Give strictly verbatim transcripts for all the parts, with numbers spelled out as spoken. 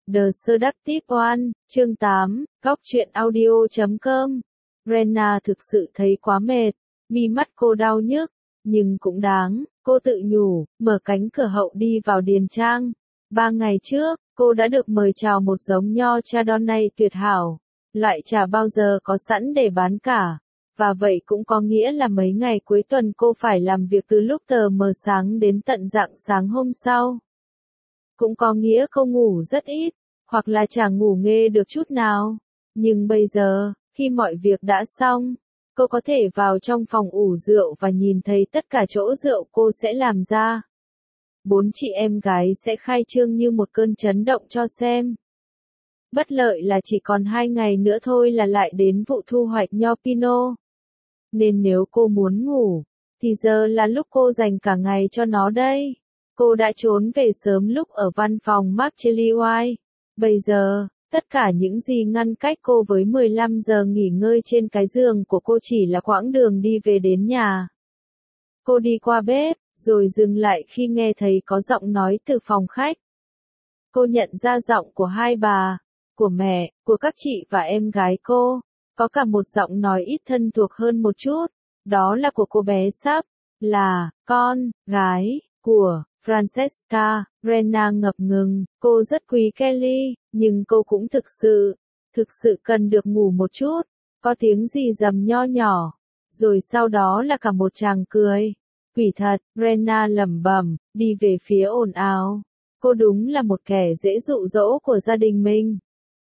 The Seductive One, chương tám, góc truyện audio chấm com. Brenna thực sự thấy quá mệt, mi mắt cô đau nhức, nhưng cũng đáng, cô tự nhủ, mở cánh cửa hậu đi vào điền trang. Ba ngày trước, cô đã được mời chào một giống nho Chardonnay tuyệt hảo, loại trà bao giờ có sẵn để bán cả. Và vậy cũng có nghĩa là mấy ngày cuối tuần cô phải làm việc từ lúc tờ mờ sáng đến tận rạng sáng hôm sau. Cũng có nghĩa cô ngủ rất ít, hoặc là chẳng ngủ nghê được chút nào. Nhưng bây giờ, khi mọi việc đã xong, cô có thể vào trong phòng ủ rượu và nhìn thấy tất cả chỗ rượu cô sẽ làm ra. Bốn chị em gái sẽ khai trương như một cơn chấn động cho xem. Bất lợi là chỉ còn hai ngày nữa thôi là lại đến vụ thu hoạch nho Pinot. Nên nếu cô muốn ngủ, thì giờ là lúc cô dành cả ngày cho nó đây. Cô đã trốn về sớm lúc ở văn phòng Mark Chilliwack. Bây giờ, tất cả những gì ngăn cách cô với mười lăm giờ nghỉ ngơi trên cái giường của cô chỉ là quãng đường đi về đến nhà. Cô đi qua bếp, rồi dừng lại khi nghe thấy có giọng nói từ phòng khách. Cô nhận ra giọng của hai bà, của mẹ, của các chị và em gái cô. Có cả một giọng nói ít thân thuộc hơn một chút, đó là của cô bé sắp, là, con, gái, của Francesca. Brenna ngập ngừng, cô rất quý Kelly, nhưng cô cũng thực sự, thực sự cần được ngủ một chút. Có tiếng gì rầm nho nhỏ, rồi sau đó là cả một tràng cười. Quỷ thật, Brenna lẩm bẩm, đi về phía ồn ào. Cô đúng là một kẻ dễ dụ dỗ của gia đình mình.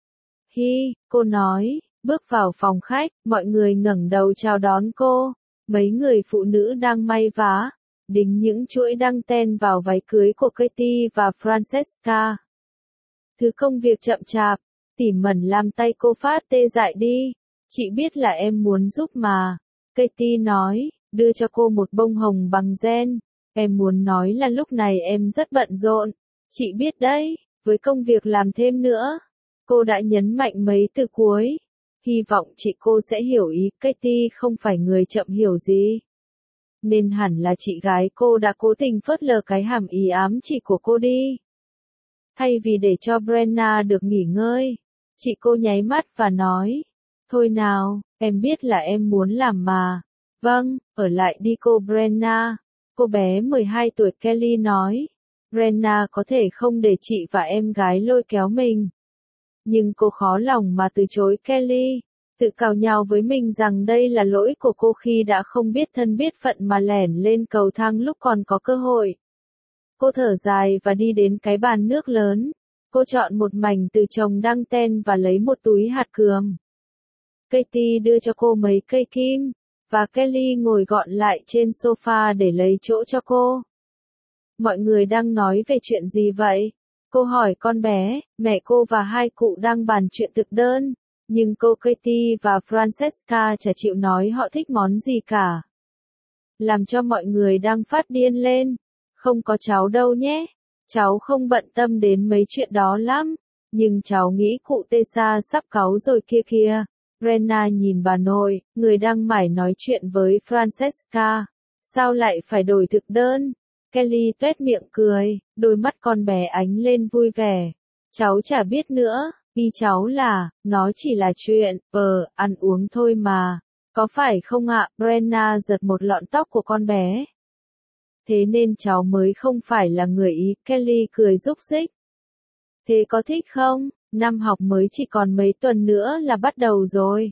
Hi, cô nói. Bước vào phòng khách, mọi người ngẩng đầu chào đón cô. Mấy người phụ nữ đang may vá, đính những chuỗi đăng ten vào váy cưới của Katie và Francesca. Thứ công việc chậm chạp, tỉ mẩn làm tay cô phát tê dại đi. Chị biết là em muốn giúp mà. Katie nói, đưa cho cô một bông hồng bằng gen. Em muốn nói là lúc này em rất bận rộn. Chị biết đấy, với công việc làm thêm nữa. Cô đã nhấn mạnh mấy từ cuối. Hy vọng chị cô sẽ hiểu ý, Katie không phải người chậm hiểu gì. Nên hẳn là chị gái cô đã cố tình phớt lờ cái hàm ý ám chỉ của cô đi. Thay vì để cho Brenna được nghỉ ngơi, chị cô nháy mắt và nói, thôi nào, em biết là em muốn làm mà. Vâng, ở lại đi cô Brenna. Cô bé mười hai tuổi Kelly nói, Brenna có thể không để chị và em gái lôi kéo mình. Nhưng cô khó lòng mà từ chối Kelly, tự cào nhào với mình rằng đây là lỗi của cô khi đã không biết thân biết phận mà lẻn lên cầu thang lúc còn có cơ hội. Cô thở dài và đi đến cái bàn nước lớn. Cô chọn một mảnh từ chồng đăng ten và lấy một túi hạt cườm. Katie đưa cho cô mấy cây kim, và Kelly ngồi gọn lại trên sofa để lấy chỗ cho cô. Mọi người đang nói về chuyện gì vậy? Cô hỏi con bé, mẹ cô và hai cụ đang bàn chuyện thực đơn, nhưng cô Katie và Francesca chả chịu nói họ thích món gì cả. Làm cho mọi người đang phát điên lên. Không có cháu đâu nhé. Cháu không bận tâm đến mấy chuyện đó lắm. Nhưng cháu nghĩ cụ Tessa sắp cáu rồi kia kìa. Brenna nhìn bà nội, người đang mải nói chuyện với Francesca. Sao lại phải đổi thực đơn? Kelly tuét miệng cười, đôi mắt con bé ánh lên vui vẻ. Cháu chả biết nữa, ý cháu là, nó chỉ là chuyện, ờ, ăn uống thôi mà. Có phải không ạ? Brenna giật một lọn tóc của con bé. Thế nên cháu mới không phải là người ý, Kelly cười rúc rích. Thế có thích không? Năm học mới chỉ còn mấy tuần nữa là bắt đầu rồi.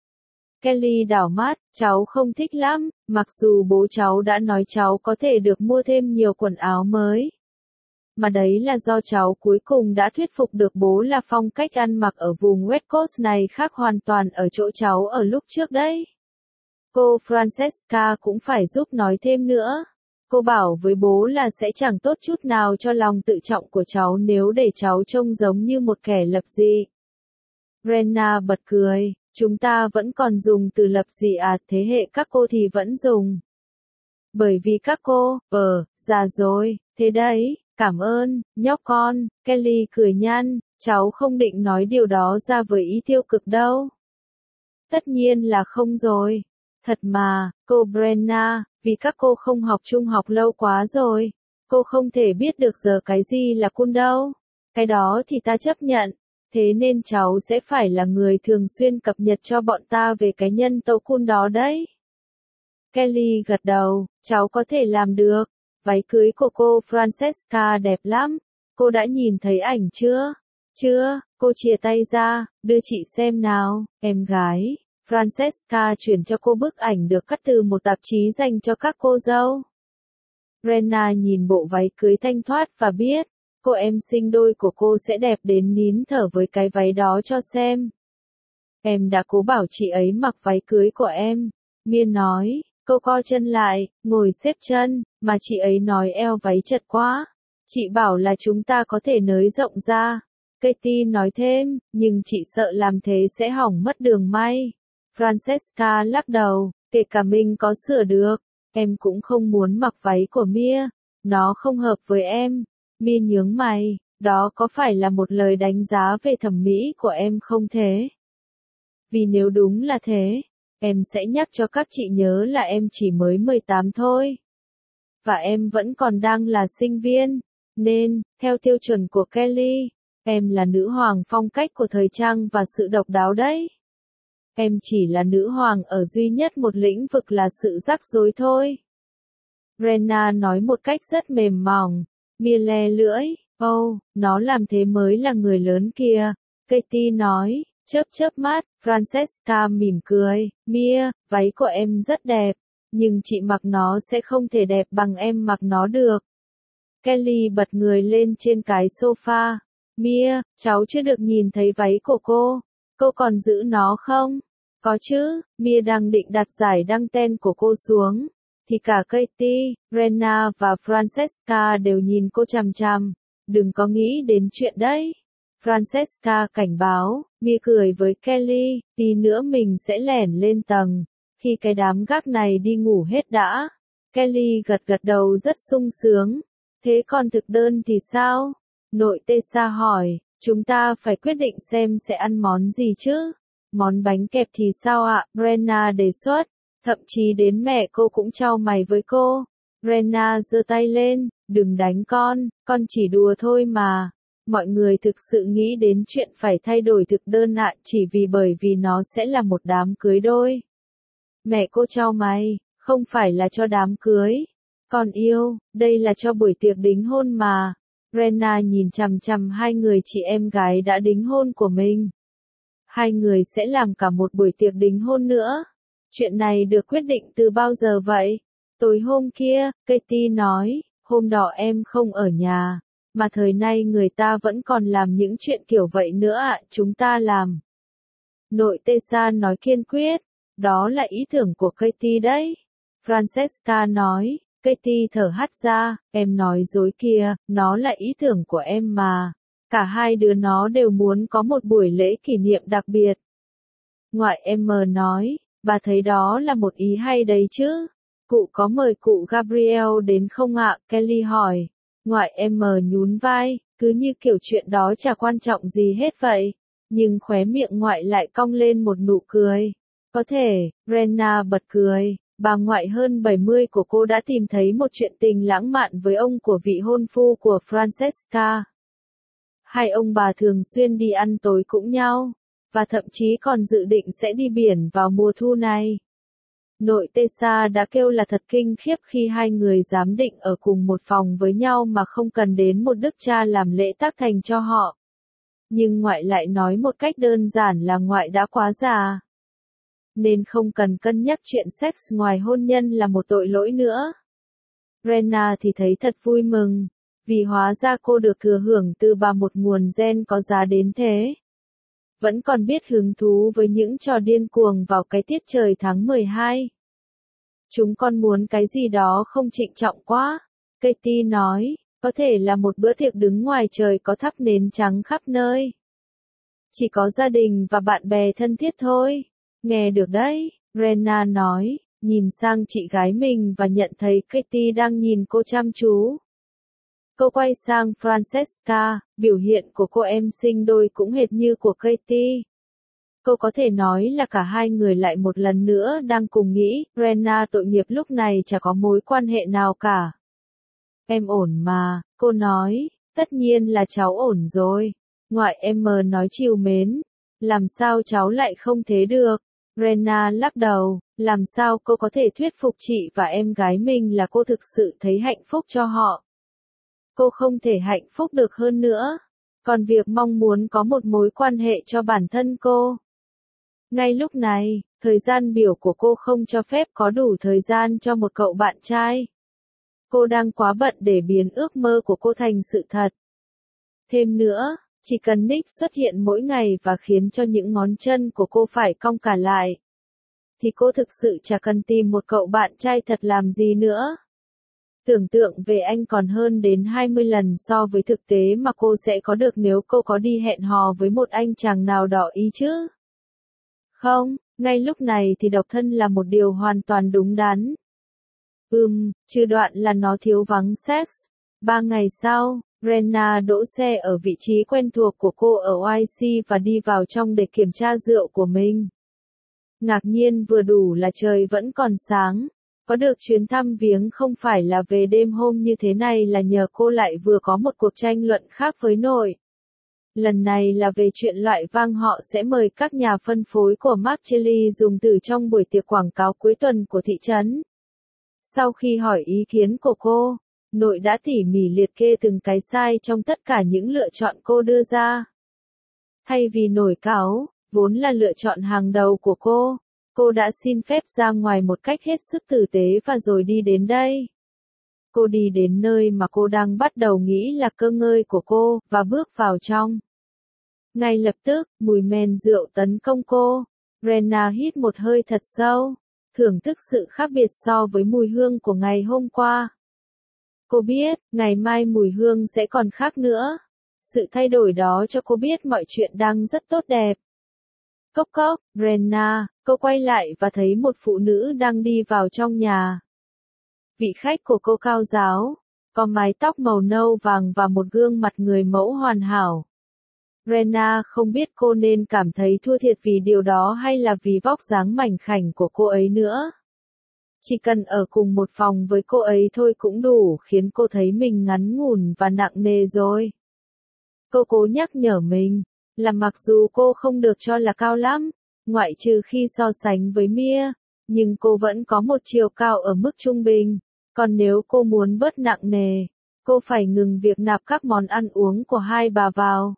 Kelly đảo mắt, cháu không thích lắm, mặc dù bố cháu đã nói cháu có thể được mua thêm nhiều quần áo mới. Mà đấy là do cháu cuối cùng đã thuyết phục được bố là phong cách ăn mặc ở vùng West Coast này khác hoàn toàn ở chỗ cháu ở lúc trước đấy. Cô Francesca cũng phải giúp nói thêm nữa. Cô bảo với bố là sẽ chẳng tốt chút nào cho lòng tự trọng của cháu nếu để cháu trông giống như một kẻ lập dị. Brenna bật cười. Chúng ta vẫn còn dùng từ lập dị à, thế hệ các cô thì vẫn dùng. Bởi vì các cô, ờ, già rồi, thế đấy, cảm ơn, nhóc con. Kelly cười nhăn, cháu không định nói điều đó ra với ý tiêu cực đâu. Tất nhiên là không rồi. Thật mà, cô Brenna, vì các cô không học trung học lâu quá rồi. Cô không thể biết được giờ cái gì là cool đâu. Cái đó thì ta chấp nhận. Thế nên cháu sẽ phải là người thường xuyên cập nhật cho bọn ta về cái nhân tố cool đó đấy. Kelly gật đầu, cháu có thể làm được. Váy cưới của cô Francesca đẹp lắm. Cô đã nhìn thấy ảnh chưa? Chưa, cô chìa tay ra, đưa chị xem nào, em gái. Francesca chuyển cho cô bức ảnh được cắt từ một tạp chí dành cho các cô dâu. Rena nhìn bộ váy cưới thanh thoát và biết, cô em sinh đôi của cô sẽ đẹp đến nín thở với cái váy đó cho xem. Em đã cố bảo chị ấy mặc váy cưới của em. Mia nói, cô co chân lại, ngồi xếp chân, mà chị ấy nói eo váy chật quá. Chị bảo là chúng ta có thể nới rộng ra. Katie nói thêm, nhưng chị sợ làm thế sẽ hỏng mất đường may. Francesca lắc đầu, kể cả mình có sửa được, em cũng không muốn mặc váy của Mia, nó không hợp với em. Mia nhướng mày, đó có phải là một lời đánh giá về thẩm mỹ của em không thế? Vì nếu đúng là thế, em sẽ nhắc cho các chị nhớ là em chỉ mới mười tám thôi. Và em vẫn còn đang là sinh viên, nên, theo tiêu chuẩn của Kelly, em là nữ hoàng phong cách của thời trang và sự độc đáo đấy. Em chỉ là nữ hoàng ở duy nhất một lĩnh vực là sự rắc rối thôi. Rena nói một cách rất mềm mỏng. Mia le lưỡi, oh, nó làm thế mới là người lớn kìa. Katie nói, chớp chớp mắt. Francesca mỉm cười, Mia, váy của em rất đẹp, nhưng chị mặc nó sẽ không thể đẹp bằng em mặc nó được. Kelly bật người lên trên cái sofa. Mia, cháu chưa được nhìn thấy váy của cô. Cô còn giữ nó không? Có chứ, Mia đang định đặt giải đăng ten của cô xuống. Thì cả Katie, Rena và Francesca đều nhìn cô chằm chằm. Đừng có nghĩ đến chuyện đấy. Francesca cảnh báo, Mia cười với Kelly, tí nữa mình sẽ lẻn lên tầng. Khi cái đám gác này đi ngủ hết đã. Kelly gật gật đầu rất sung sướng. Thế còn thực đơn thì sao? Nội Tessa hỏi, chúng ta phải quyết định xem sẽ ăn món gì chứ? Món bánh kẹp thì sao ạ? Rena đề xuất. Thậm chí đến mẹ cô cũng chau mày với cô. Rena giơ tay lên, đừng đánh con, con chỉ đùa thôi mà. Mọi người thực sự nghĩ đến chuyện phải thay đổi thực đơn ạ chỉ vì bởi vì nó sẽ là một đám cưới đôi. Mẹ cô chau mày, không phải là cho đám cưới. Con yêu, đây là cho buổi tiệc đính hôn mà. Rena nhìn chằm chằm hai người chị em gái đã đính hôn của mình. Hai người sẽ làm cả một buổi tiệc đính hôn nữa. Chuyện này được quyết định từ bao giờ vậy? Tối hôm kia, Katie nói, hôm đó em không ở nhà, mà thời nay người ta vẫn còn làm những chuyện kiểu vậy nữa ạ, chúng ta làm. Nội Tessa nói kiên quyết, đó là ý tưởng của Katie đấy. Francesca nói, Katie thở hắt ra, em nói dối kìa, nó là ý tưởng của em mà. Cả hai đứa nó đều muốn có một buổi lễ kỷ niệm đặc biệt. Ngoại em mờ nói, bà thấy đó là một ý hay đấy chứ. Cụ có mời cụ Gabriel đến không ạ? Kelly hỏi. Ngoại em mờ nhún vai, cứ như kiểu chuyện đó chả quan trọng gì hết vậy. Nhưng khóe miệng ngoại lại cong lên một nụ cười. Có thể, Rena bật cười. Bà ngoại hơn bảy mươi của cô đã tìm thấy một chuyện tình lãng mạn với ông của vị hôn phu của Francesca. Hai ông bà thường xuyên đi ăn tối cùng nhau, và thậm chí còn dự định sẽ đi biển vào mùa thu này. Nội Tessa đã kêu là thật kinh khiếp khi hai người dám định ở cùng một phòng với nhau mà không cần đến một đức cha làm lễ tác thành cho họ. Nhưng ngoại lại nói một cách đơn giản là ngoại đã quá già. Nên không cần cân nhắc chuyện sex ngoài hôn nhân là một tội lỗi nữa. Rena thì thấy thật vui mừng, vì hóa ra cô được thừa hưởng từ bà một nguồn gen có giá đến thế. Vẫn còn biết hứng thú với những trò điên cuồng vào cái tiết trời tháng mười hai. Chúng con muốn cái gì đó không trịnh trọng quá. Katie nói, có thể là một bữa tiệc đứng ngoài trời có thắp nến trắng khắp nơi. Chỉ có gia đình và bạn bè thân thiết thôi. Nghe được đấy, Rena nói, nhìn sang chị gái mình và nhận thấy Katie đang nhìn cô chăm chú. Cô quay sang Francesca, biểu hiện của cô em sinh đôi cũng hệt như của Katie. Cô có thể nói là cả hai người lại một lần nữa đang cùng nghĩ, Rena tội nghiệp lúc này chả có mối quan hệ nào cả. Em ổn mà, cô nói, Tất nhiên là cháu ổn rồi. Ngoại em mờ nói trìu mến. Làm sao cháu lại không thế được? Rena lắc đầu, làm sao cô có thể thuyết phục chị và em gái mình là cô thực sự thấy hạnh phúc cho họ? Cô không thể hạnh phúc được hơn nữa. Còn việc mong muốn có một mối quan hệ cho bản thân cô. Ngay lúc này, thời gian biểu của cô không cho phép có đủ thời gian cho một cậu bạn trai. Cô đang quá bận để biến ước mơ của cô thành sự thật. Thêm nữa, chỉ cần Nick xuất hiện mỗi ngày và khiến cho những ngón chân của cô phải cong cả lại, thì cô thực sự chả cần tìm một cậu bạn trai thật làm gì nữa. Tưởng tượng về anh còn hơn đến hai mươi lần so với thực tế mà cô sẽ có được nếu cô có đi hẹn hò với một anh chàng nào đó ý chứ. Không, ngay lúc này thì độc thân là một điều hoàn toàn đúng đắn. Ừm, trừ đoạn là nó thiếu vắng sex. Ba ngày sau, Rena đỗ xe ở vị trí quen thuộc của cô ở Y C và đi vào trong để kiểm tra rượu của mình. Ngạc nhiên vừa đủ là trời vẫn còn sáng. Có được chuyến thăm viếng không phải là về đêm hôm như thế này là nhờ cô lại vừa có một cuộc tranh luận khác với nội. Lần này là về chuyện loại vang họ sẽ mời các nhà phân phối của Marcelli dùng từ trong buổi tiệc quảng cáo cuối tuần của thị trấn. Sau khi hỏi ý kiến của cô, nội đã tỉ mỉ liệt kê từng cái sai trong tất cả những lựa chọn cô đưa ra. Thay vì nổi cáu, vốn là lựa chọn hàng đầu của cô, cô đã xin phép ra ngoài một cách hết sức tử tế và rồi đi đến đây. Cô đi đến nơi mà cô đang bắt đầu nghĩ là cơ ngơi của cô, và bước vào trong. Ngay lập tức, mùi men rượu tấn công cô. Rena hít một hơi thật sâu, thưởng thức sự khác biệt so với mùi hương của ngày hôm qua. Cô biết, ngày mai mùi hương sẽ còn khác nữa. Sự thay đổi đó cho cô biết mọi chuyện đang rất tốt đẹp. Cốc cốc, Rena, cô quay lại và thấy một phụ nữ đang đi vào trong nhà. Vị khách của cô cao ráo, có mái tóc màu nâu vàng và một gương mặt người mẫu hoàn hảo. Rena không biết cô nên cảm thấy thua thiệt vì điều đó hay là vì vóc dáng mảnh khảnh của cô ấy nữa. Chỉ cần ở cùng một phòng với cô ấy thôi cũng đủ khiến cô thấy mình ngắn ngủn và nặng nề rồi. Cô cố nhắc nhở mình, là mặc dù cô không được cho là cao lắm, ngoại trừ khi so sánh với Mia, nhưng cô vẫn có một chiều cao ở mức trung bình. Còn nếu cô muốn bớt nặng nề, cô phải ngừng việc nạp các món ăn uống của hai bà vào.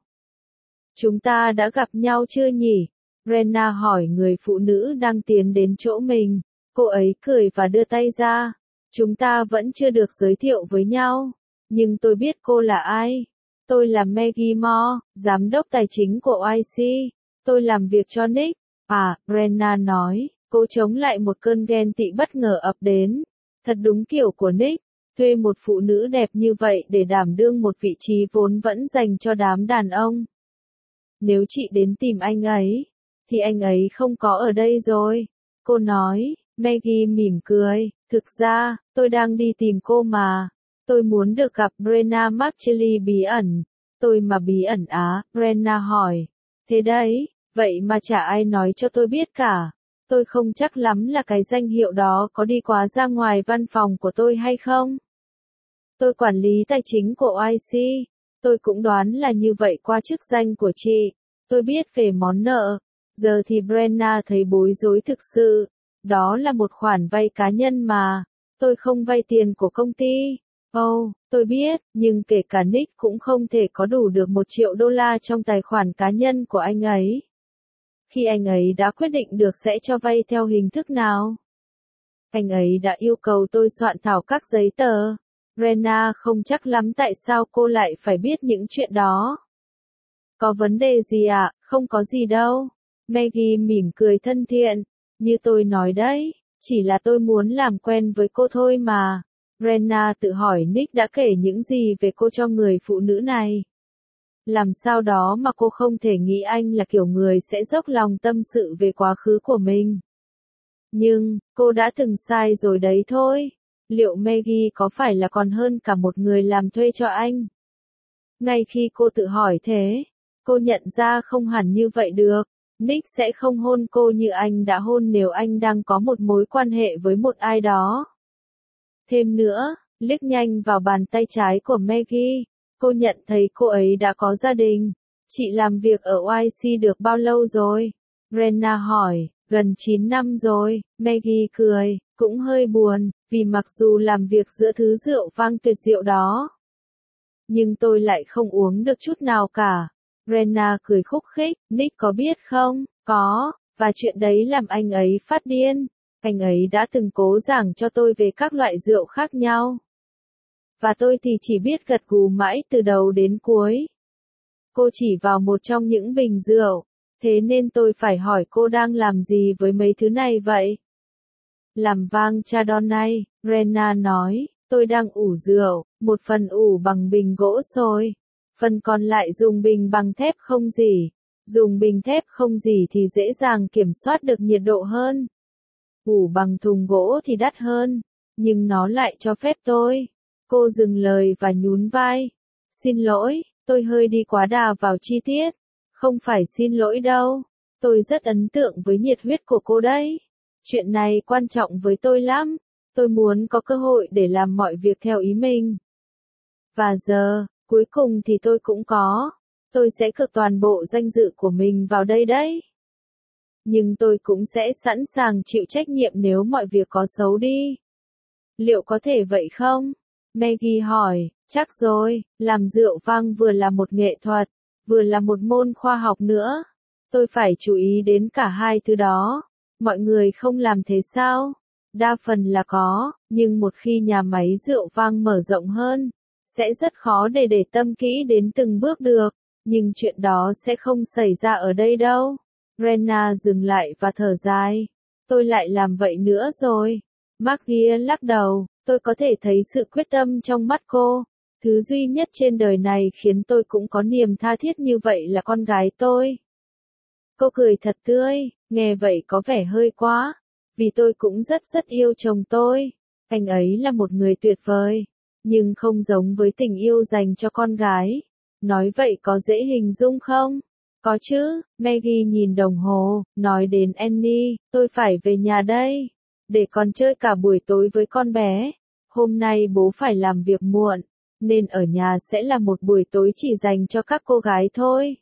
Chúng ta đã gặp nhau chưa nhỉ? Rena hỏi người phụ nữ đang tiến đến chỗ mình. Cô ấy cười và đưa tay ra. Chúng ta vẫn chưa được giới thiệu với nhau. Nhưng tôi biết cô là ai. Tôi là Maggie Moore, giám đốc tài chính của Y C. Tôi làm việc cho Nick. À, Rena nói, cô chống lại một cơn ghen tị bất ngờ ập đến. Thật đúng kiểu của Nick, thuê một phụ nữ đẹp như vậy để đảm đương một vị trí vốn vẫn dành cho đám đàn ông. Nếu chị đến tìm anh ấy, thì anh ấy không có ở đây rồi. Cô nói, Maggie mỉm cười, thực ra, tôi đang đi tìm cô mà. Tôi muốn được gặp Rena Marcelli bí ẩn. Tôi mà bí ẩn á, Rena hỏi. Thế đấy, vậy mà chả ai nói cho tôi biết cả. Tôi không chắc lắm là cái danh hiệu đó có đi quá ra ngoài văn phòng của tôi hay không. Tôi quản lý tài chính của Y C. Tôi cũng đoán là như vậy qua chức danh của chị. Tôi biết về món nợ. Giờ thì Brenna thấy bối rối thực sự. Đó là một khoản vay cá nhân mà. Tôi không vay tiền của công ty. Oh, tôi biết, nhưng kể cả Nick cũng không thể có đủ được một triệu đô la trong tài khoản cá nhân của anh ấy. Khi anh ấy đã quyết định được sẽ cho vay theo hình thức nào? Anh ấy đã yêu cầu tôi soạn thảo các giấy tờ. Rena không chắc lắm tại sao cô lại phải biết những chuyện đó. Có vấn đề gì ạ? À? Không có gì đâu. Maggie mỉm cười thân thiện. Như tôi nói đấy, chỉ là tôi muốn làm quen với cô thôi mà. Rena tự hỏi Nick đã kể những gì về cô cho người phụ nữ này. Làm sao đó mà cô không thể nghĩ anh là kiểu người sẽ dốc lòng tâm sự về quá khứ của mình. Nhưng, cô đã từng sai rồi đấy thôi. Liệu Maggie có phải là còn hơn cả một người làm thuê cho anh? Ngay khi cô tự hỏi thế, cô nhận ra không hẳn như vậy được. Nick sẽ không hôn cô như anh đã hôn nếu anh đang có một mối quan hệ với một ai đó. Thêm nữa, liếc nhanh vào bàn tay trái của Maggie, Cô nhận thấy cô ấy đã có gia đình. Chị làm việc ở Y C được bao lâu rồi? Rena hỏi. Gần chín năm rồi, Maggie cười, cũng hơi buồn, vì mặc dù làm việc giữa thứ rượu vang tuyệt diệu đó, nhưng tôi lại không uống được chút nào cả. Rena cười khúc khích, Nick có biết không? Có, và chuyện đấy làm anh ấy phát điên. Anh ấy đã từng cố giảng cho tôi về các loại rượu khác nhau. Và tôi thì chỉ biết gật gù mãi từ đầu đến cuối. Cô chỉ vào một trong những bình rượu. Thế nên tôi phải hỏi cô đang làm gì với mấy thứ này vậy? Làm vang Chardonnay, Rena nói, tôi đang ủ rượu, một phần ủ bằng bình gỗ sôi, phần còn lại dùng bình bằng thép không rỉ. Dùng bình thép không rỉ thì dễ dàng kiểm soát được nhiệt độ hơn. Ủ bằng thùng gỗ thì đắt hơn, nhưng nó lại cho phép tôi. Cô dừng lời và nhún vai. Xin lỗi, tôi hơi đi quá đà vào chi tiết. Không phải xin lỗi đâu. Tôi rất ấn tượng với nhiệt huyết của cô đấy. Chuyện này quan trọng với tôi lắm. Tôi muốn có cơ hội để làm mọi việc theo ý mình. Và giờ, cuối cùng thì tôi cũng có. Tôi sẽ cược toàn bộ danh dự của mình vào đây đấy. Nhưng tôi cũng sẽ sẵn sàng chịu trách nhiệm nếu mọi việc có xấu đi. Liệu có thể vậy không? Maggie hỏi, chắc rồi, làm rượu vang vừa là một nghệ thuật, vừa là một môn khoa học nữa. Tôi phải chú ý đến cả hai thứ đó. Mọi người không làm thế sao? Đa phần là có, nhưng một khi nhà máy rượu vang mở rộng hơn, sẽ rất khó để để tâm kỹ đến từng bước được. Nhưng chuyện đó sẽ không xảy ra ở đây đâu. Rena dừng lại và thở dài. Tôi lại làm vậy nữa rồi. Maggie lắc đầu, tôi có thể thấy sự quyết tâm trong mắt cô. Thứ duy nhất trên đời này khiến tôi cũng có niềm tha thiết như vậy là con gái tôi. Cô cười thật tươi, nghe vậy có vẻ hơi quá. Vì tôi cũng rất rất yêu chồng tôi. Anh ấy là một người tuyệt vời. Nhưng không giống với tình yêu dành cho con gái. Nói vậy có dễ hình dung không? Có chứ, Maggie nhìn đồng hồ, nói đến Annie, tôi phải về nhà đây. Để con chơi cả buổi tối với con bé. Hôm nay bố phải làm việc muộn, nên ở nhà sẽ là một buổi tối chỉ dành cho các cô gái thôi.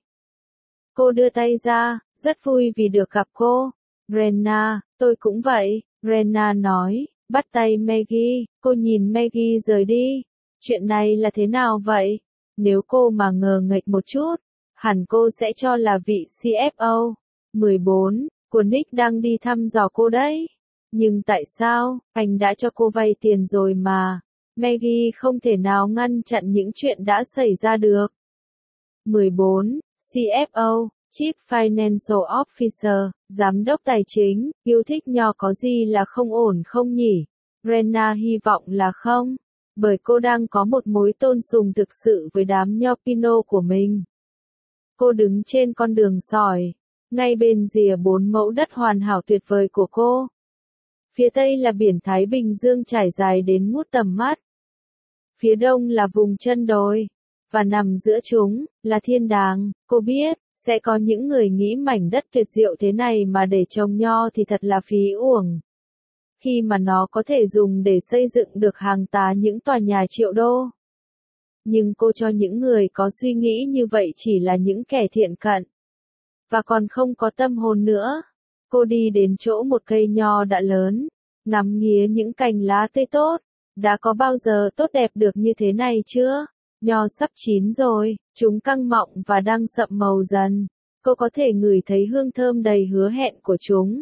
Cô đưa tay ra, rất vui vì được gặp cô. Rena, tôi cũng vậy, Rena nói, bắt tay Maggie, cô nhìn Maggie rời đi. Chuyện này là thế nào vậy? Nếu cô mà ngờ nghệch một chút, hẳn cô sẽ cho là vị xê ép ô mười bốn của Nick đang đi thăm dò cô đấy. Nhưng tại sao, anh đã cho cô vay tiền rồi mà. Maggie không thể nào ngăn chặn những chuyện đã xảy ra được. mười bốn xê ép ô, Chief Financial Officer, Giám đốc Tài chính, yêu thích nho có gì là không ổn không nhỉ? Rena hy vọng là không, bởi cô đang có một mối tôn sùng thực sự với đám nho Pinot của mình. Cô đứng trên con đường sỏi, ngay bên rìa bốn mẫu đất hoàn hảo tuyệt vời của cô. Phía tây là biển Thái Bình Dương trải dài đến ngút tầm mắt. Phía đông là vùng chân đồi, và nằm giữa chúng, là thiên đàng. Cô biết, sẽ có những người nghĩ mảnh đất tuyệt diệu thế này mà để trồng nho thì thật là phí uổng. Khi mà nó có thể dùng để xây dựng được hàng tá những tòa nhà triệu đô. Nhưng cô cho những người có suy nghĩ như vậy chỉ là những kẻ thiện cận. Và còn không có tâm hồn nữa. Cô đi đến chỗ một cây nho đã lớn, ngắm nghía những cành lá tươi tốt. Đã có bao giờ tốt đẹp được như thế này chưa? Nho sắp chín rồi, chúng căng mọng và đang sậm màu dần. Cô có thể ngửi thấy hương thơm đầy hứa hẹn của chúng.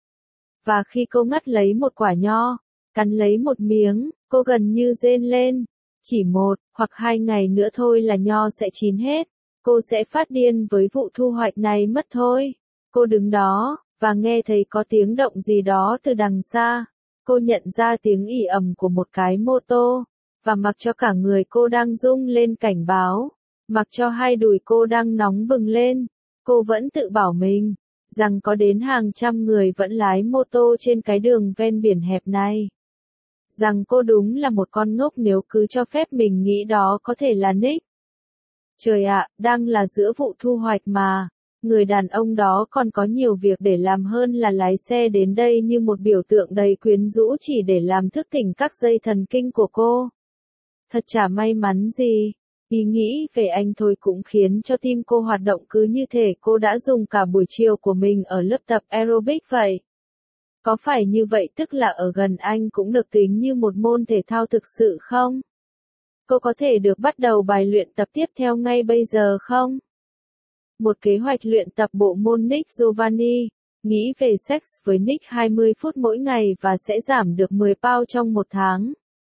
Và khi cô ngắt lấy một quả nho, cắn lấy một miếng, cô gần như rên lên. Chỉ một, hoặc hai ngày nữa thôi là nho sẽ chín hết. Cô sẽ phát điên với vụ thu hoạch này mất thôi. Cô đứng đó, và nghe thấy có tiếng động gì đó từ đằng xa. Cô nhận ra tiếng ì ầm của một cái mô tô. Và mặc cho cả người cô đang rung lên cảnh báo. Mặc cho hai đùi cô đang nóng bừng lên. Cô vẫn tự bảo mình, rằng có đến hàng trăm người vẫn lái mô tô trên cái đường ven biển hẹp này. Rằng cô đúng là một con ngốc nếu cứ cho phép mình nghĩ đó có thể là Nick. Trời ạ, đang là giữa vụ thu hoạch mà. Người đàn ông đó còn có nhiều việc để làm hơn là lái xe đến đây như một biểu tượng đầy quyến rũ chỉ để làm thức tỉnh các dây thần kinh của cô. Thật chả may mắn gì. Ý nghĩ về anh thôi cũng khiến cho tim cô hoạt động cứ như thể cô đã dùng cả buổi chiều của mình ở lớp tập aerobic vậy. Có phải như vậy tức là ở gần anh cũng được tính như một môn thể thao thực sự không? Cô có thể được bắt đầu bài luyện tập tiếp theo ngay bây giờ không? Một kế hoạch luyện tập bộ môn Nick Giovanni. Nghĩ về sex với Nick hai mươi phút mỗi ngày và sẽ giảm được mười pound trong một tháng.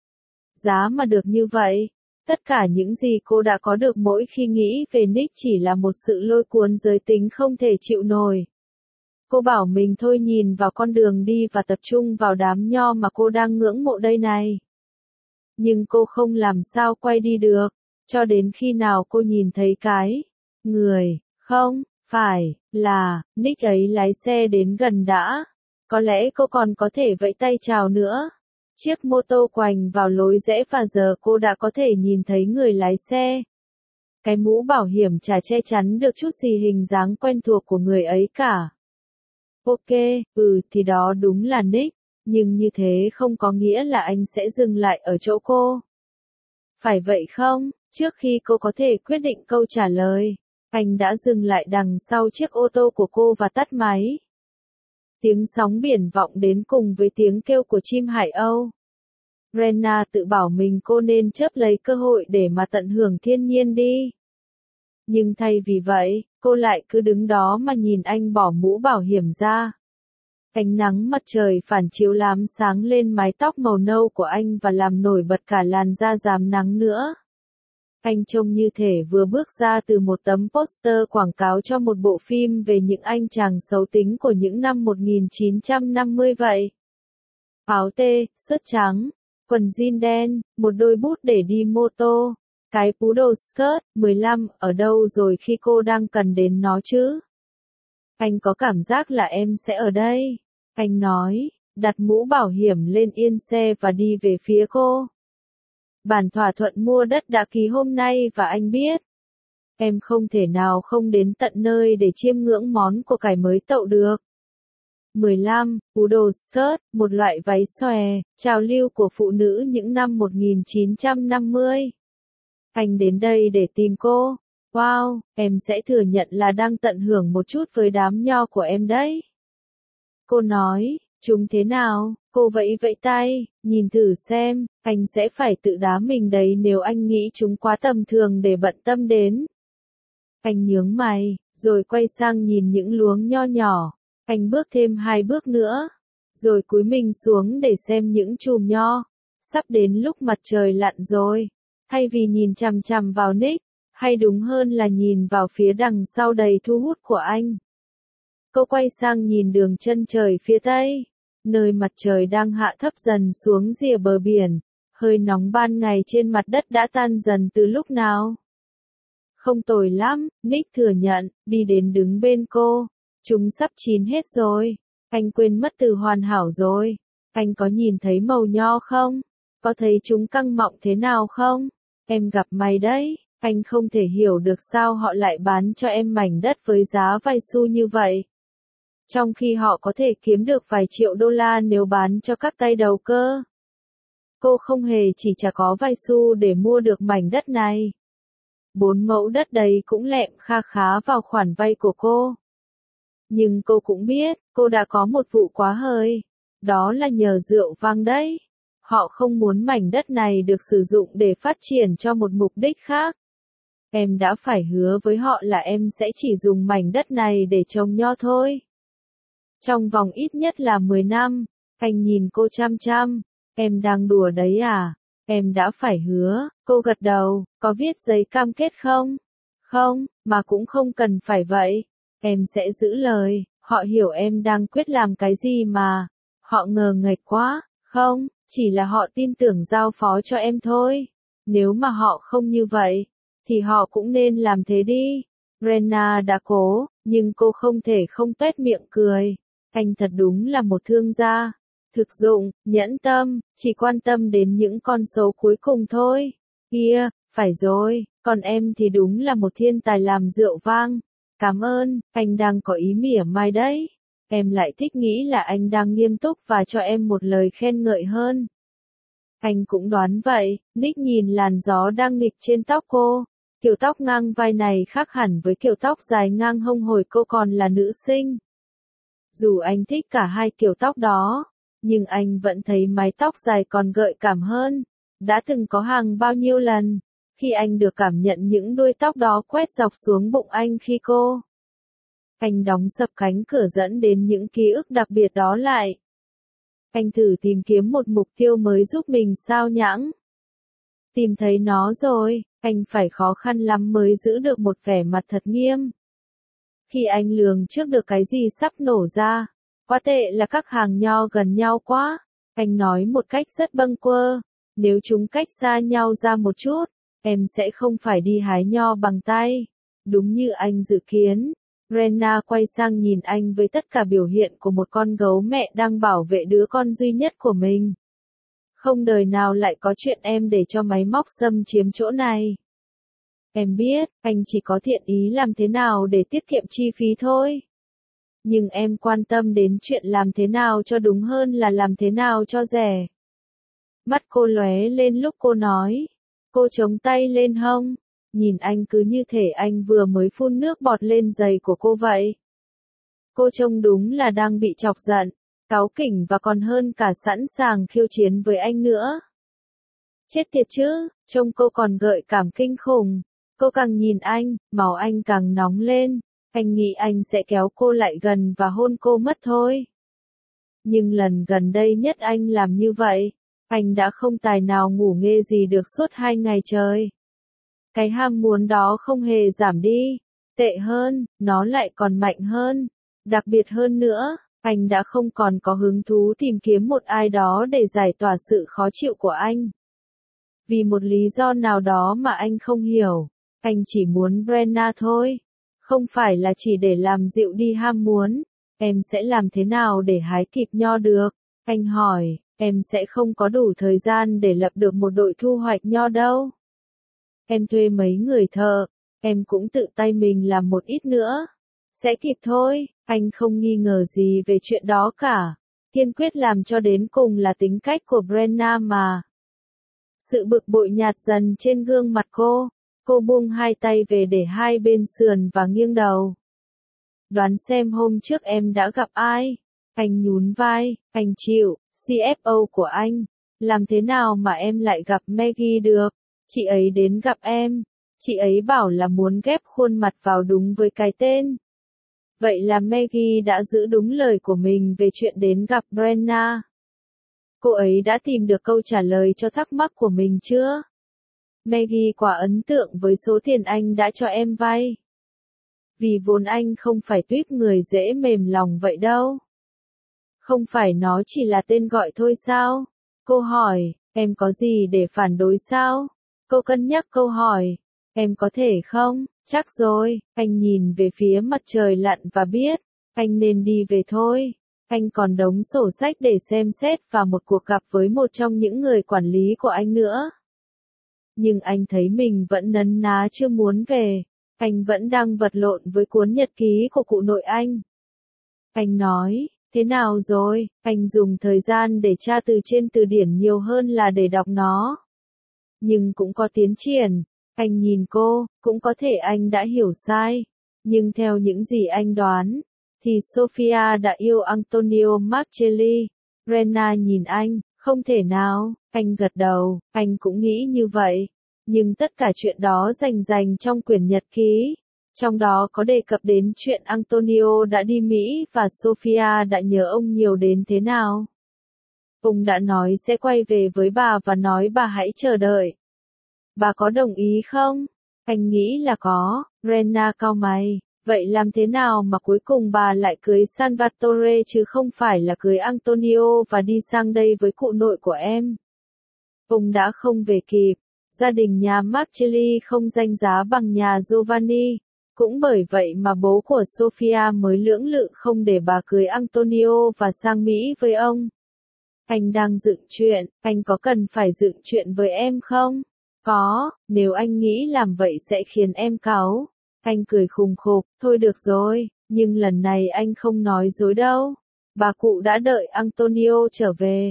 Giá mà được như vậy, tất cả những gì cô đã có được mỗi khi nghĩ về Nick chỉ là một sự lôi cuốn giới tính không thể chịu nổi. Cô bảo mình thôi nhìn vào con đường đi và tập trung vào đám nho mà cô đang ngưỡng mộ đây này. Nhưng cô không làm sao quay đi được, cho đến khi nào cô nhìn thấy cái người, không, phải, là, Nick ấy lái xe đến gần đã. Có lẽ cô còn có thể vẫy tay chào nữa. Chiếc mô tô quành vào lối rẽ và giờ cô đã có thể nhìn thấy người lái xe. Cái mũ bảo hiểm chả che chắn được chút gì hình dáng quen thuộc của người ấy cả. Ok, ừ thì đó đúng là Nick, nhưng như thế không có nghĩa là anh sẽ dừng lại ở chỗ cô. Phải vậy không? Trước khi cô có thể quyết định câu trả lời, anh đã dừng lại đằng sau chiếc ô tô của cô và tắt máy. Tiếng sóng biển vọng đến cùng với tiếng kêu của chim hải âu. Rena tự bảo mình cô nên chớp lấy cơ hội để mà tận hưởng thiên nhiên đi. Nhưng thay vì vậy, cô lại cứ đứng đó mà nhìn anh bỏ mũ bảo hiểm ra. Ánh nắng mặt trời phản chiếu lám sáng lên mái tóc màu nâu của anh và làm nổi bật cả làn da rám nắng nữa. Anh trông như thể vừa bước ra từ một tấm poster quảng cáo cho một bộ phim về những anh chàng xấu tính của những năm một nghìn chín trăm năm mươi vậy. Áo tê, sớt trắng, quần jean đen, một đôi bút để đi mô tô, cái poodle skirt, mười lăm, ở đâu rồi khi cô đang cần đến nó chứ? Anh có cảm giác là em sẽ ở đây. Anh nói, đặt mũ bảo hiểm lên yên xe và đi về phía cô. Bản thỏa thuận mua đất đã ký hôm nay và anh biết. Em không thể nào không đến tận nơi để chiêm ngưỡng món của cải mới tậu được. mười lăm. Poodle skirt, một loại váy xòe, trào lưu của phụ nữ những năm một nghìn chín trăm năm mươi. Anh đến đây để tìm cô. Wow, em sẽ thừa nhận là đang tận hưởng một chút với đám nho của em đấy. Cô nói, chúng thế nào? Cô vẫy vẫy tay, nhìn thử xem, anh sẽ phải tự đá mình đấy nếu anh nghĩ chúng quá tầm thường để bận tâm đến. Anh nhướng mày, rồi quay sang nhìn những luống nho nhỏ. Anh bước thêm hai bước nữa, rồi cúi mình xuống để xem những chùm nho. Sắp đến lúc mặt trời lặn rồi. Thay vì nhìn chằm chằm vào Nick, hay đúng hơn là nhìn vào phía đằng sau đầy thu hút của anh. Cô quay sang nhìn đường chân trời phía tây, nơi mặt trời đang hạ thấp dần xuống rìa bờ biển, hơi nóng ban ngày trên mặt đất đã tan dần từ lúc nào. Không tồi lắm, Nick thừa nhận, đi đến đứng bên cô. Chúng sắp chín hết rồi. Anh quên mất từ hoàn hảo rồi. Anh có nhìn thấy màu nho không? Có thấy chúng căng mọng thế nào không? Em gặp may đấy. Anh không thể hiểu được sao họ lại bán cho em mảnh đất với giá vài xu như vậy. Trong khi họ có thể kiếm được vài triệu đô la nếu bán cho các tay đầu cơ. Cô không hề chỉ chả có vài xu để mua được mảnh đất này. Bốn mẫu đất đấy cũng lẹm kha khá vào khoản vay của cô. Nhưng cô cũng biết, cô đã có một vụ quá hơi. Đó là nhờ rượu vang đấy. Họ không muốn mảnh đất này được sử dụng để phát triển cho một mục đích khác. Em đã phải hứa với họ là em sẽ chỉ dùng mảnh đất này để trồng nho thôi. Trong vòng ít nhất là mười năm, anh nhìn cô chăm chăm. Em đang đùa đấy à? Em đã phải hứa, cô gật đầu, có viết giấy cam kết không? Không, mà cũng không cần phải vậy. Em sẽ giữ lời, họ hiểu em đang quyết làm cái gì mà. Họ ngờ nghệch quá, không, chỉ là họ tin tưởng giao phó cho em thôi. Nếu mà họ không như vậy, thì họ cũng nên làm thế đi. Rena đã cố, nhưng cô không thể không tuét miệng cười. Anh thật đúng là một thương gia. Thực dụng, nhẫn tâm, chỉ quan tâm đến những con số cuối cùng thôi. Kia, phải rồi, còn em thì đúng là một thiên tài làm rượu vang. Cảm ơn, anh đang có ý mỉa mai đấy. Em lại thích nghĩ là anh đang nghiêm túc và cho em một lời khen ngợi hơn. Anh cũng đoán vậy. Nick nhìn làn gió đang nghịch trên tóc cô. Kiểu tóc ngang vai này khác hẳn với kiểu tóc dài ngang hông hồi cô còn là nữ sinh. Dù anh thích cả hai kiểu tóc đó, nhưng anh vẫn thấy mái tóc dài còn gợi cảm hơn. Đã từng có hàng bao nhiêu lần, khi anh được cảm nhận những đuôi tóc đó quét dọc xuống bụng anh khi cô. Anh đóng sập cánh cửa dẫn đến những ký ức đặc biệt đó lại. Anh thử tìm kiếm một mục tiêu mới giúp mình sao nhãng. Tìm thấy nó rồi, anh phải khó khăn lắm mới giữ được một vẻ mặt thật nghiêm. Khi anh lường trước được cái gì sắp nổ ra, quá tệ là các hàng nho gần nhau quá, anh nói một cách rất bâng quơ, nếu chúng cách xa nhau ra một chút, em sẽ không phải đi hái nho bằng tay. Đúng như anh dự kiến, Brenna quay sang nhìn anh với tất cả biểu hiện của một con gấu mẹ đang bảo vệ đứa con duy nhất của mình. Không đời nào lại có chuyện em để cho máy móc xâm chiếm chỗ này. Em biết, anh chỉ có thiện ý làm thế nào để tiết kiệm chi phí thôi. Nhưng em quan tâm đến chuyện làm thế nào cho đúng hơn là làm thế nào cho rẻ. Mắt cô lóe lên lúc cô nói. Cô chống tay lên hông, nhìn anh cứ như thể anh vừa mới phun nước bọt lên giày của cô vậy. Cô trông đúng là đang bị chọc giận, cáu kỉnh và còn hơn cả sẵn sàng khiêu chiến với anh nữa. Chết tiệt chứ, trông cô còn gợi cảm kinh khủng. Cô càng nhìn anh, máu anh càng nóng lên, anh nghĩ anh sẽ kéo cô lại gần và hôn cô mất thôi. Nhưng lần gần đây nhất anh làm như vậy, anh đã không tài nào ngủ nghê gì được suốt hai ngày trời. Cái ham muốn đó không hề giảm đi, tệ hơn, nó lại còn mạnh hơn. Đặc biệt hơn nữa, anh đã không còn có hứng thú tìm kiếm một ai đó để giải tỏa sự khó chịu của anh. Vì một lý do nào đó mà anh không hiểu, anh chỉ muốn Brenna thôi. Không phải là chỉ để làm dịu đi ham muốn. Em sẽ làm thế nào để hái kịp nho được? Anh hỏi, em sẽ không có đủ thời gian để lập được một đội thu hoạch nho đâu. Em thuê mấy người thợ, em cũng tự tay mình làm một ít nữa. Sẽ kịp thôi, anh không nghi ngờ gì về chuyện đó cả. Kiên quyết làm cho đến cùng là tính cách của Brenna mà. Sự bực bội nhạt dần trên gương mặt cô. Cô buông hai tay về để hai bên sườn và nghiêng đầu. Đoán xem hôm trước em đã gặp ai? Anh nhún vai, anh chịu, xê ép ô của anh. Làm thế nào mà em lại gặp Maggie được? Chị ấy đến gặp em. Chị ấy bảo là muốn ghép khuôn mặt vào đúng với cái tên. Vậy là Maggie đã giữ đúng lời của mình về chuyện đến gặp Brenna. Cô ấy đã tìm được câu trả lời cho thắc mắc của mình chưa? Maggie quá ấn tượng với số tiền anh đã cho em vay. Vì vốn anh không phải tuýp người dễ mềm lòng vậy đâu. Không phải nó chỉ là tên gọi thôi sao? Cô hỏi, em có gì để phản đối sao? Cô cân nhắc câu hỏi, em có thể không? Chắc rồi, anh nhìn về phía mặt trời lặn và biết, anh nên đi về thôi. Anh còn đống sổ sách để xem xét và một cuộc gặp với một trong những người quản lý của anh nữa. Nhưng anh thấy mình vẫn nấn ná chưa muốn về. Anh vẫn đang vật lộn với cuốn nhật ký của cụ nội anh. Anh nói, thế nào rồi? Anh dùng thời gian để tra từ trên từ điển nhiều hơn là để đọc nó. Nhưng cũng có tiến triển. Anh nhìn cô, cũng có thể anh đã hiểu sai. Nhưng theo những gì anh đoán, thì Sophia đã yêu Antonio Marcelli. Brenna nhìn anh, không thể nào, anh gật đầu, anh cũng nghĩ như vậy. Nhưng tất cả chuyện đó rành rành trong quyển nhật ký. Trong đó có đề cập đến chuyện Antonio đã đi Mỹ và Sophia đã nhớ ông nhiều đến thế nào. Ông đã nói sẽ quay về với bà và nói bà hãy chờ đợi. Bà có đồng ý không? Anh nghĩ là có. Brenna cau mày. Vậy làm thế nào mà cuối cùng bà lại cưới Salvatore chứ không phải là cưới Antonio và đi sang đây với cụ nội của em? Ông đã không về kịp. Gia đình nhà Marcelli không danh giá bằng nhà Giovanni. Cũng bởi vậy mà bố của Sophia mới lưỡng lự không để bà cưới Antonio và sang Mỹ với ông. Anh đang dựng chuyện, anh có cần phải dựng chuyện với em không? Có, nếu anh nghĩ làm vậy sẽ khiến em cáu. Anh cười khùng khục, thôi được rồi, nhưng lần này anh không nói dối đâu. Bà cụ đã đợi Antonio trở về.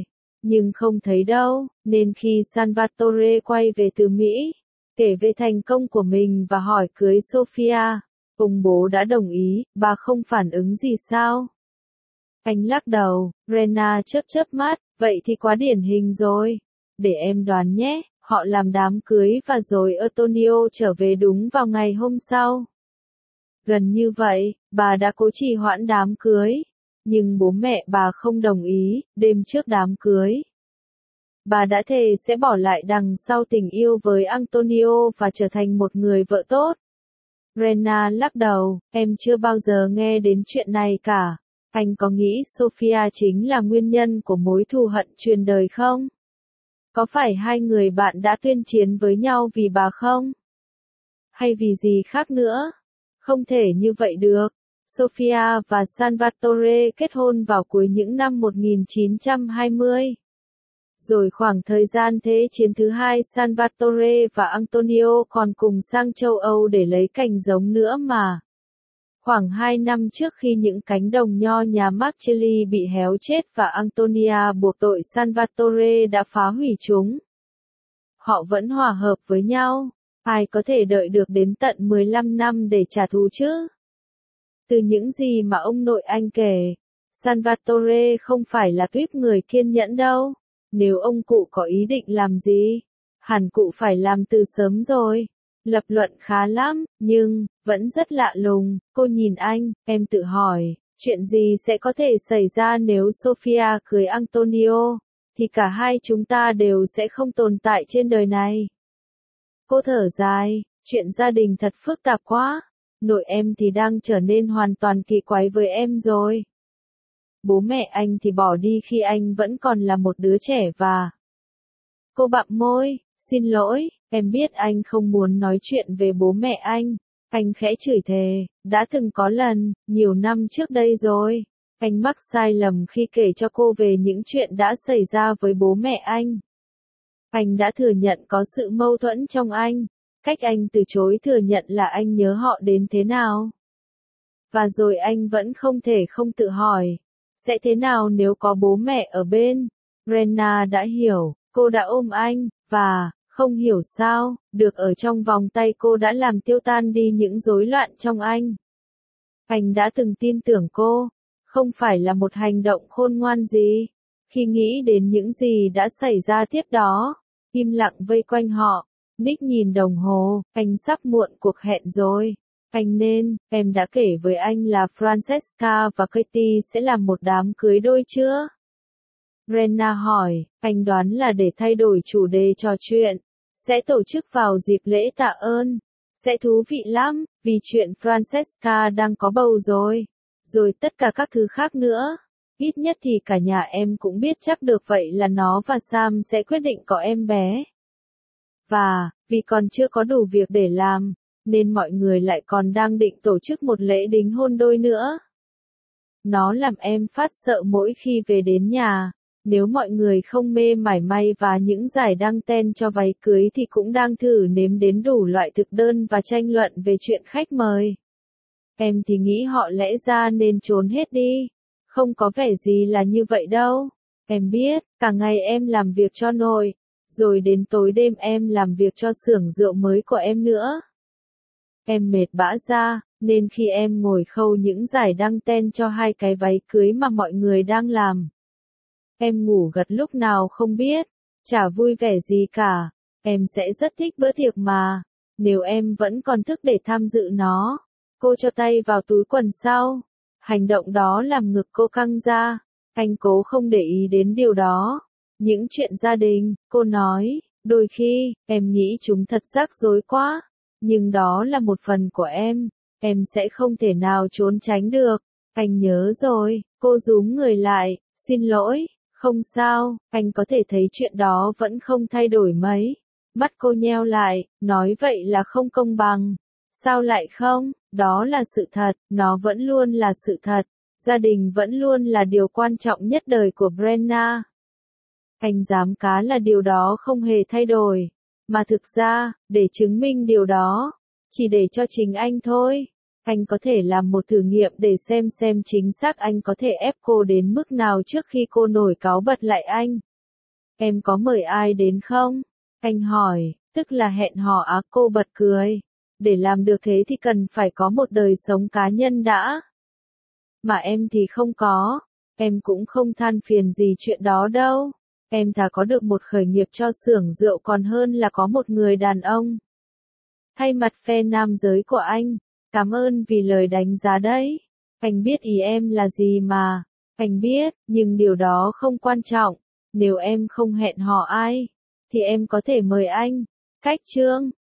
nhưng không thấy đâu, nên khi Salvatore quay về từ Mỹ, kể về thành công của mình và hỏi cưới Sofia, ông bố đã đồng ý, bà không phản ứng gì sao? Anh lắc đầu, Brenna chớp chớp mắt, vậy thì quá điển hình rồi. Để em đoán nhé, họ làm đám cưới và rồi Antonio trở về đúng vào ngày hôm sau. Gần như vậy, bà đã cố trì hoãn đám cưới. Nhưng bố mẹ bà không đồng ý, đêm trước đám cưới. Bà đã thề sẽ bỏ lại đằng sau tình yêu với Antonio và trở thành một người vợ tốt. Brenna lắc đầu, em chưa bao giờ nghe đến chuyện này cả. Anh có nghĩ Sofia chính là nguyên nhân của mối thù hận truyền đời không? Có phải hai người bạn đã tuyên chiến với nhau vì bà không? Hay vì gì khác nữa? Không thể như vậy được. Sofia và Salvatore kết hôn vào cuối những năm một nghìn chín trăm hai mươi. Rồi khoảng thời gian Thế chiến thứ hai Salvatore và Antonio còn cùng sang châu Âu để lấy cành giống nữa mà. Khoảng hai năm trước khi những cánh đồng nho nhà Marcelli bị héo chết và Antonia buộc tội Salvatore đã phá hủy chúng. Họ vẫn hòa hợp với nhau. Ai có thể đợi được đến tận mười lăm năm để trả thù chứ? Từ những gì mà ông nội anh kể, Salvatore không phải là tuýp người kiên nhẫn đâu. Nếu ông cụ có ý định làm gì, hẳn cụ phải làm từ sớm rồi. Lập luận khá lắm, nhưng, vẫn rất lạ lùng. Cô nhìn anh, em tự hỏi, chuyện gì sẽ có thể xảy ra nếu Sofia cưới Antonio, thì cả hai chúng ta đều sẽ không tồn tại trên đời này. Cô thở dài, chuyện gia đình thật phức tạp quá. Nội em thì đang trở nên hoàn toàn kỳ quái với em rồi. Bố mẹ anh thì bỏ đi khi anh vẫn còn là một đứa trẻ và... Cô bặm môi, xin lỗi, em biết anh không muốn nói chuyện về bố mẹ anh. Anh khẽ chửi thề, đã từng có lần, nhiều năm trước đây rồi. Anh mắc sai lầm khi kể cho cô về những chuyện đã xảy ra với bố mẹ anh. Anh đã thừa nhận có sự mâu thuẫn trong anh. Cách anh từ chối thừa nhận là anh nhớ họ đến thế nào. Và rồi anh vẫn không thể không tự hỏi, sẽ thế nào nếu có bố mẹ ở bên? Brenna đã hiểu, cô đã ôm anh, và, không hiểu sao, được ở trong vòng tay cô đã làm tiêu tan đi những rối loạn trong anh. Anh đã từng tin tưởng cô, không phải là một hành động khôn ngoan gì. Khi nghĩ đến những gì đã xảy ra tiếp đó, im lặng vây quanh họ, Nick nhìn đồng hồ, anh sắp muộn cuộc hẹn rồi. Anh nên, em đã kể với anh là Francesca và Katie sẽ làm một đám cưới đôi chưa? Brenna hỏi, anh đoán là để thay đổi chủ đề trò chuyện. Sẽ tổ chức vào dịp lễ tạ ơn. Sẽ thú vị lắm, vì chuyện Francesca đang có bầu rồi. Rồi tất cả các thứ khác nữa. Ít nhất thì cả nhà em cũng biết chắc được vậy là nó và Sam sẽ quyết định có em bé. Và, vì còn chưa có đủ việc để làm, nên mọi người lại còn đang định tổ chức một lễ đính hôn đôi nữa. Nó làm em phát sợ mỗi khi về đến nhà. Nếu mọi người không mê mải may và những giải đăng ten cho váy cưới thì cũng đang thử nếm đến đủ loại thực đơn và tranh luận về chuyện khách mời. Em thì nghĩ họ lẽ ra nên trốn hết đi. Không có vẻ gì là như vậy đâu. Em biết, cả ngày em làm việc cho nội, rồi đến tối đêm em làm việc cho xưởng rượu mới của em nữa. Em mệt bã ra, nên khi em ngồi khâu những giải đăng ten cho hai cái váy cưới mà mọi người đang làm, em ngủ gật lúc nào không biết, chả vui vẻ gì cả. Em sẽ rất thích bữa tiệc mà, nếu em vẫn còn thức để tham dự nó. Cô cho tay vào túi quần sau. Hành động đó làm ngực cô căng ra. Anh cố không để ý đến điều đó. Những chuyện gia đình, cô nói, đôi khi, em nghĩ chúng thật rắc rối quá. Nhưng đó là một phần của em. Em sẽ không thể nào trốn tránh được. Anh nhớ rồi, cô rúm người lại, xin lỗi. Không sao, anh có thể thấy chuyện đó vẫn không thay đổi mấy. Mắt cô nheo lại, nói vậy là không công bằng. Sao lại không? Đó là sự thật, nó vẫn luôn là sự thật. Gia đình vẫn luôn là điều quan trọng nhất đời của Brenna. Anh dám cá là điều đó không hề thay đổi. Mà thực ra, để chứng minh điều đó, chỉ để cho chính anh thôi. Anh có thể làm một thử nghiệm để xem xem chính xác anh có thể ép cô đến mức nào trước khi cô nổi cáu bật lại anh. Em có mời ai đến không? Anh hỏi, tức là hẹn hò á? Cô bật cười. Để làm được thế thì cần phải có một đời sống cá nhân đã. Mà em thì không có. Em cũng không than phiền gì chuyện đó đâu. Em thà có được một khởi nghiệp cho xưởng rượu còn hơn là có một người đàn ông. Thay mặt phe nam giới của anh, cảm ơn vì lời đánh giá đấy. Anh biết ý em là gì mà. Anh biết, nhưng điều đó không quan trọng. Nếu em không hẹn hò ai, thì em có thể mời anh. Cách chương